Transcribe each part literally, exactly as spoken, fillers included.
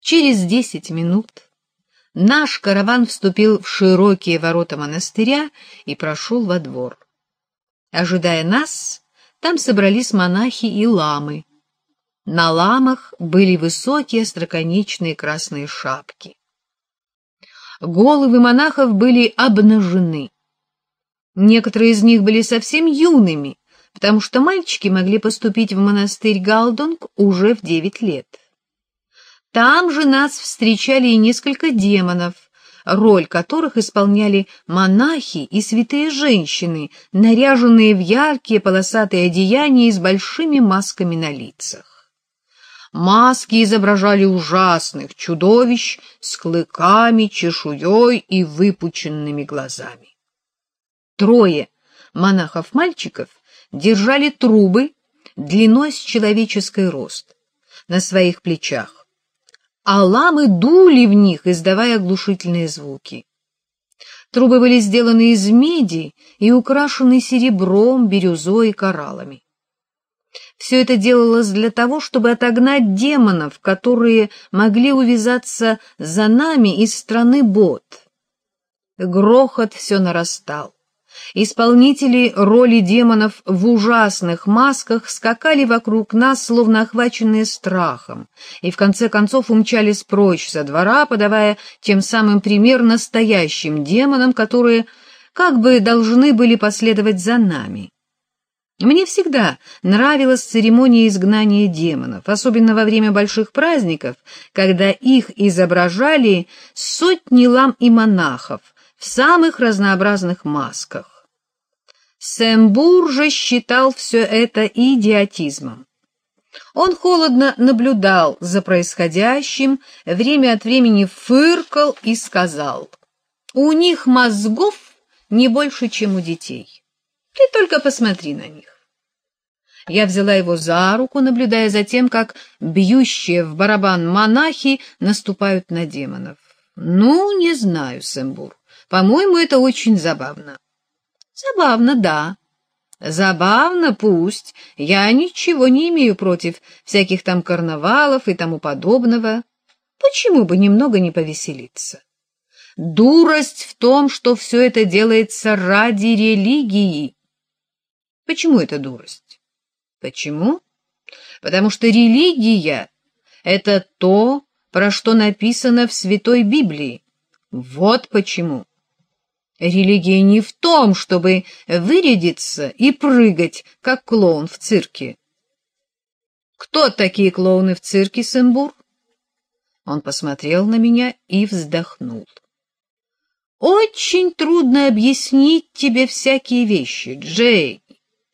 Через десять минут наш караван вступил в широкие ворота монастыря и прошел во двор. Ожидая нас, там собрались монахи и ламы. На ламах были высокие остроконечные красные шапки. Головы монахов были обнажены. Некоторые из них были совсем юными, потому что мальчики могли поступить в монастырь Галдунг уже в девять лет. Там же нас встречали и несколько демонов, роль которых исполняли монахи и святые женщины, наряженные в яркие полосатые одеяния и с большими масками на лицах. Маски изображали ужасных чудовищ с клыками, чешуей и выпученными глазами. Трое монахов-мальчиков держали трубы длиной с человеческий рост на своих плечах, а ламы дули в них, издавая оглушительные звуки. Трубы были сделаны из меди и украшены серебром, бирюзой и кораллами. Все это делалось для того, чтобы отогнать демонов, которые могли увязаться за нами из страны Бот. Грохот все нарастал. Исполнители роли демонов в ужасных масках скакали вокруг нас, словно охваченные страхом, и в конце концов умчались прочь со двора, подавая тем самым пример настоящим демонам, которые как бы должны были последовать за нами. Мне всегда нравилась церемония изгнания демонов, особенно во время больших праздников, когда их изображали сотни лам и монахов в самых разнообразных масках. Сэмбур же считал все это идиотизмом. Он холодно наблюдал за происходящим, время от времени фыркал и сказал: «У них мозгов не больше, чем у детей. Ты только посмотри на них». Я взяла его за руку, наблюдая за тем, как бьющие в барабан монахи наступают на демонов. «Ну, не знаю, Сэмбур, по-моему, это очень забавно». «Забавно, да. Забавно, пусть. Я ничего не имею против всяких там карнавалов и тому подобного. Почему бы немного не повеселиться? Дурость в том, что все это делается ради религии». Почему это дурость? Почему? Потому что религия — это то, про что написано в Святой Библии. Вот почему. Религия не в том, чтобы вырядиться и прыгать, как клоун в цирке. Кто такие клоуны в цирке, Сэмбур? Он посмотрел на меня и вздохнул. Очень трудно объяснить тебе всякие вещи, Джей.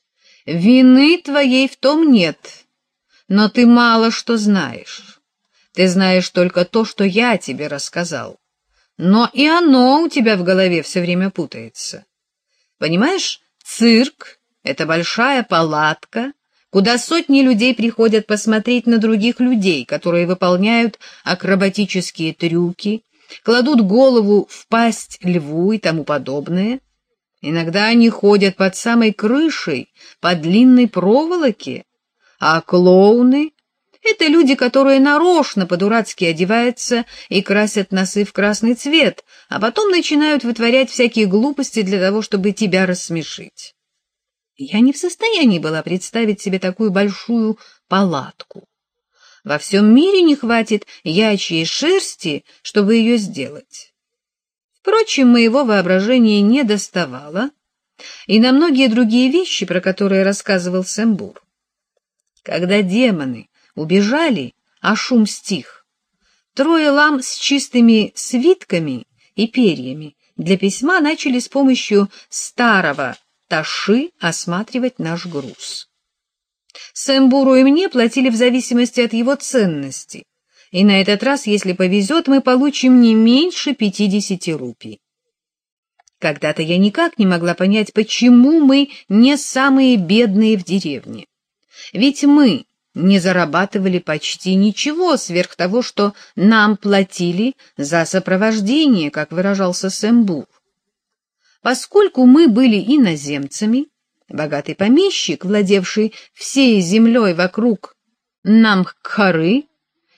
Вины твоей в том нет, но ты мало что знаешь. Ты знаешь только то, что я тебе рассказал. Но и оно у тебя в голове все время путается. Понимаешь, цирк — это большая палатка, куда сотни людей приходят посмотреть на других людей, которые выполняют акробатические трюки, кладут голову в пасть льву и тому подобное. Иногда они ходят под самой крышей, по длинной проволоке, а клоуны — это люди, которые нарочно по-дурацки одеваются и красят носы в красный цвет, а потом начинают вытворять всякие глупости для того, чтобы тебя рассмешить. Я не в состоянии была представить себе такую большую палатку. Во всем мире не хватит ячьей шерсти, чтобы ее сделать. Впрочем, моего воображения не доставало и на многие другие вещи, про которые рассказывал Сэмбур. Когда демоны убежали, а шум стих, трое лам с чистыми свитками и перьями для письма начали с помощью старого таши осматривать наш груз. Сэмбуру и мне платили в зависимости от его ценности, и на этот раз, если повезет, мы получим не меньше пятидесяти рупий. Когда-то я никак не могла понять, почему мы не самые бедные в деревне. Ведь мы не зарабатывали почти ничего сверх того, что нам платили за сопровождение, как выражался Сэмбур. Поскольку мы были иноземцами, богатый помещик, владевший всей землей вокруг Намхкары,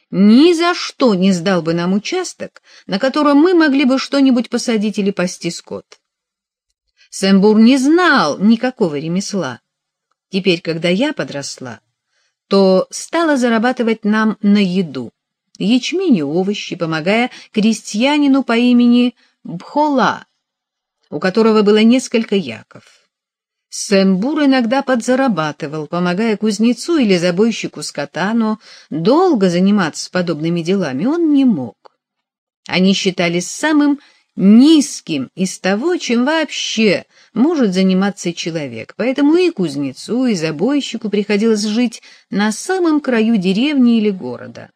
ни за что не сдал бы нам участок, на котором мы могли бы что-нибудь посадить или пасти скот. Сэмбур не знал никакого ремесла. Теперь, когда я подросла, то стала зарабатывать нам на еду, ячмень и овощи, помогая крестьянину по имени Бхола, у которого было несколько яков. Сэмбур иногда подзарабатывал, помогая кузнецу или забойщику скота, но долго заниматься подобными делами он не мог. Они считались самым низким из того, чем вообще может заниматься человек, поэтому и кузнецу, и забойщику приходилось жить на самом краю деревни или города.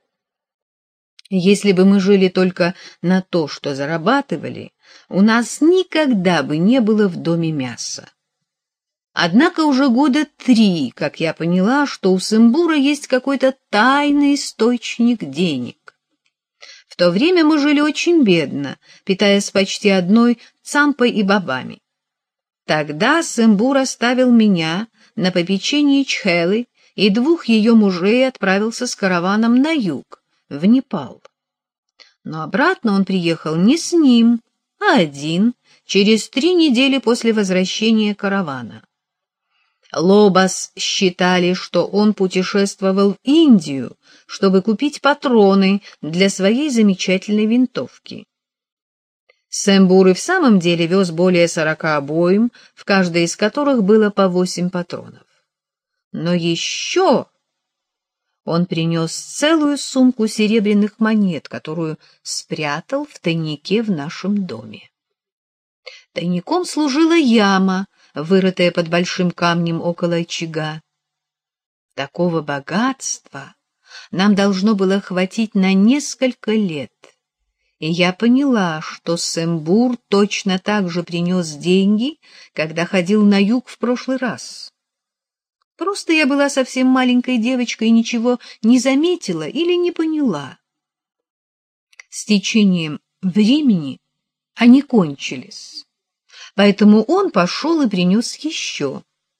Если бы мы жили только на то, что зарабатывали, у нас никогда бы не было в доме мяса. Однако уже года три, как я поняла, что у Сэмбура есть какой-то тайный источник денег. В то время мы жили очень бедно, питаясь почти одной цампой и бобами. Тогда Сэмбур оставил меня на попечении Чхелы и двух ее мужей и отправился с караваном на юг, в Непал. Но обратно он приехал не с ним, а один, через три недели после возвращения каравана. Лобас считали, что он путешествовал в Индию, чтобы купить патроны для своей замечательной винтовки. Сэмбур и в самом деле вез более сорока обоим, в каждой из которых было по восемь патронов. Но еще он принес целую сумку серебряных монет, которую спрятал в тайнике в нашем доме. Тайником служила яма, вырытая под большим камнем около очага. Такого богатства нам должно было хватить на несколько лет, и я поняла, что Сэмбур точно так же принес деньги, когда ходил на юг в прошлый раз. Просто я была совсем маленькой девочкой и ничего не заметила или не поняла. С течением времени они кончились. Поэтому он пошел и принес еще.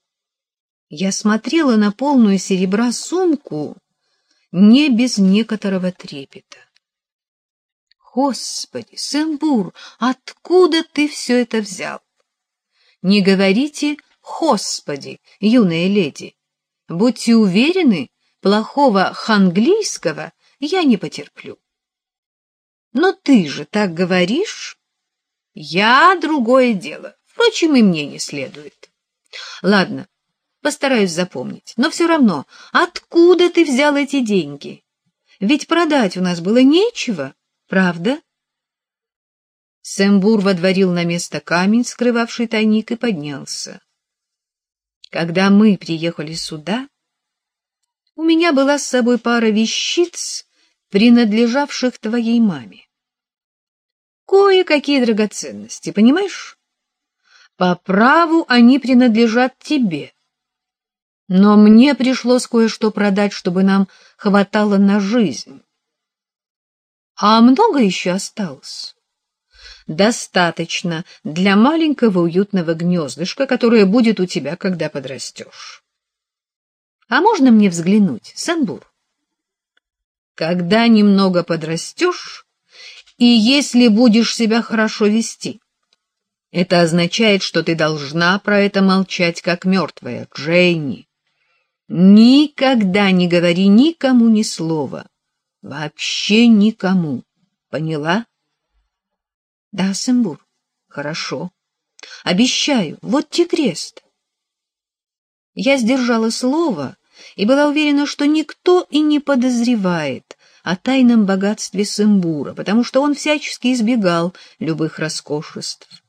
Я смотрела на полную серебра сумку не без некоторого трепета. Господи, Сэмбур, откуда ты все это взял? Не говорите «Господи», юная леди. Будьте уверены, плохого ханглийского я не потерплю. Но ты же так говоришь? Я — другое дело. Впрочем, и мне не следует. Ладно, постараюсь запомнить. Но все равно, откуда ты взял эти деньги? Ведь продать у нас было нечего, правда? Сэмбур водворил на место камень, скрывавший тайник, и поднялся. Когда мы приехали сюда, у меня была с собой пара вещиц, принадлежавших твоей маме. Кое-какие драгоценности, понимаешь? По праву они принадлежат тебе. Но мне пришлось кое-что продать, чтобы нам хватало на жизнь. А много еще осталось? Достаточно для маленького уютного гнездышка, которое будет у тебя, когда подрастешь. А можно мне взглянуть, Сэмбур? Когда немного подрастешь, и если будешь себя хорошо вести, это означает, что ты должна про это молчать, как мертвая, Дженни. Никогда не говори никому ни слова. Вообще никому. Поняла? Да, Сэмбур, хорошо. Обещаю, вот те крест. Я сдержала слово и была уверена, что никто и не подозревает о тайном богатстве Сэмбура, потому что он всячески избегал любых роскошеств.